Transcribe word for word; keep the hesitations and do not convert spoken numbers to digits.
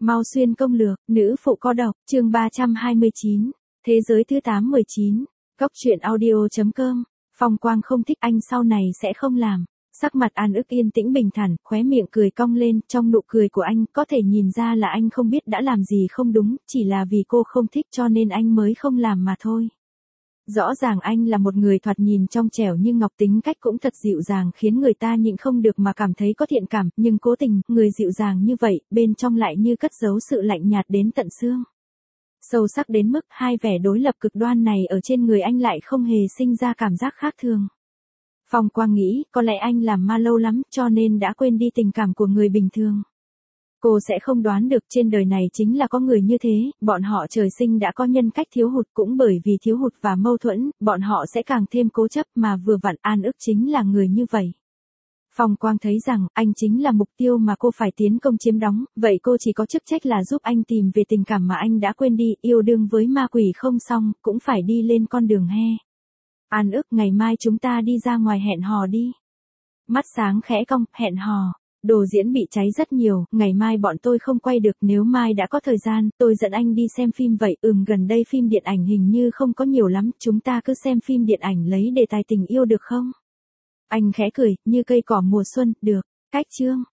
Mau xuyên công lược, nữ phụ có độc, chương ba trăm hai mươi chín, thế giới thứ tám mười chín, góc truyện audio.com, Phong Quang không thích anh sau này sẽ không làm. Sắc mặt An Ức yên tĩnh bình thản, khóe miệng cười cong lên, trong nụ cười của anh có thể nhìn ra là anh không biết đã làm gì không đúng, chỉ là vì cô không thích cho nên anh mới không làm mà thôi. Rõ ràng anh là một người thoạt nhìn trong trẻo nhưng ngọc, tính cách cũng thật dịu dàng khiến người ta nhịn không được mà cảm thấy có thiện cảm, nhưng cố tình, người dịu dàng như vậy, bên trong lại như cất giấu sự lạnh nhạt đến tận xương. Sâu sắc đến mức hai vẻ đối lập cực đoan này ở trên người anh lại không hề sinh ra cảm giác khác thường. Phong Quang nghĩ, có lẽ anh làm ma lâu lắm cho nên đã quên đi tình cảm của người bình thường. Cô sẽ không đoán được trên đời này chính là có người như thế, bọn họ trời sinh đã có nhân cách thiếu hụt, cũng bởi vì thiếu hụt và mâu thuẫn, bọn họ sẽ càng thêm cố chấp, mà vừa vặn An Ức chính là người như vậy. Phong Quang thấy rằng, anh chính là mục tiêu mà cô phải tiến công chiếm đóng, vậy cô chỉ có chức trách là giúp anh tìm về tình cảm mà anh đã quên đi, yêu đương với ma quỷ không xong, cũng phải đi lên con đường he. An Ức, ngày mai chúng ta đi ra ngoài hẹn hò đi. Mắt sáng khẽ cong, hẹn hò. Đồ diễn bị cháy rất nhiều, ngày mai bọn tôi không quay được, nếu mai đã có thời gian, tôi dẫn anh đi xem phim vậy. Ừm, gần đây phim điện ảnh hình như không có nhiều lắm, chúng ta cứ xem phim điện ảnh lấy đề tài tình yêu được không? Anh khẽ cười, như cây cỏ mùa xuân, được. Cách chương.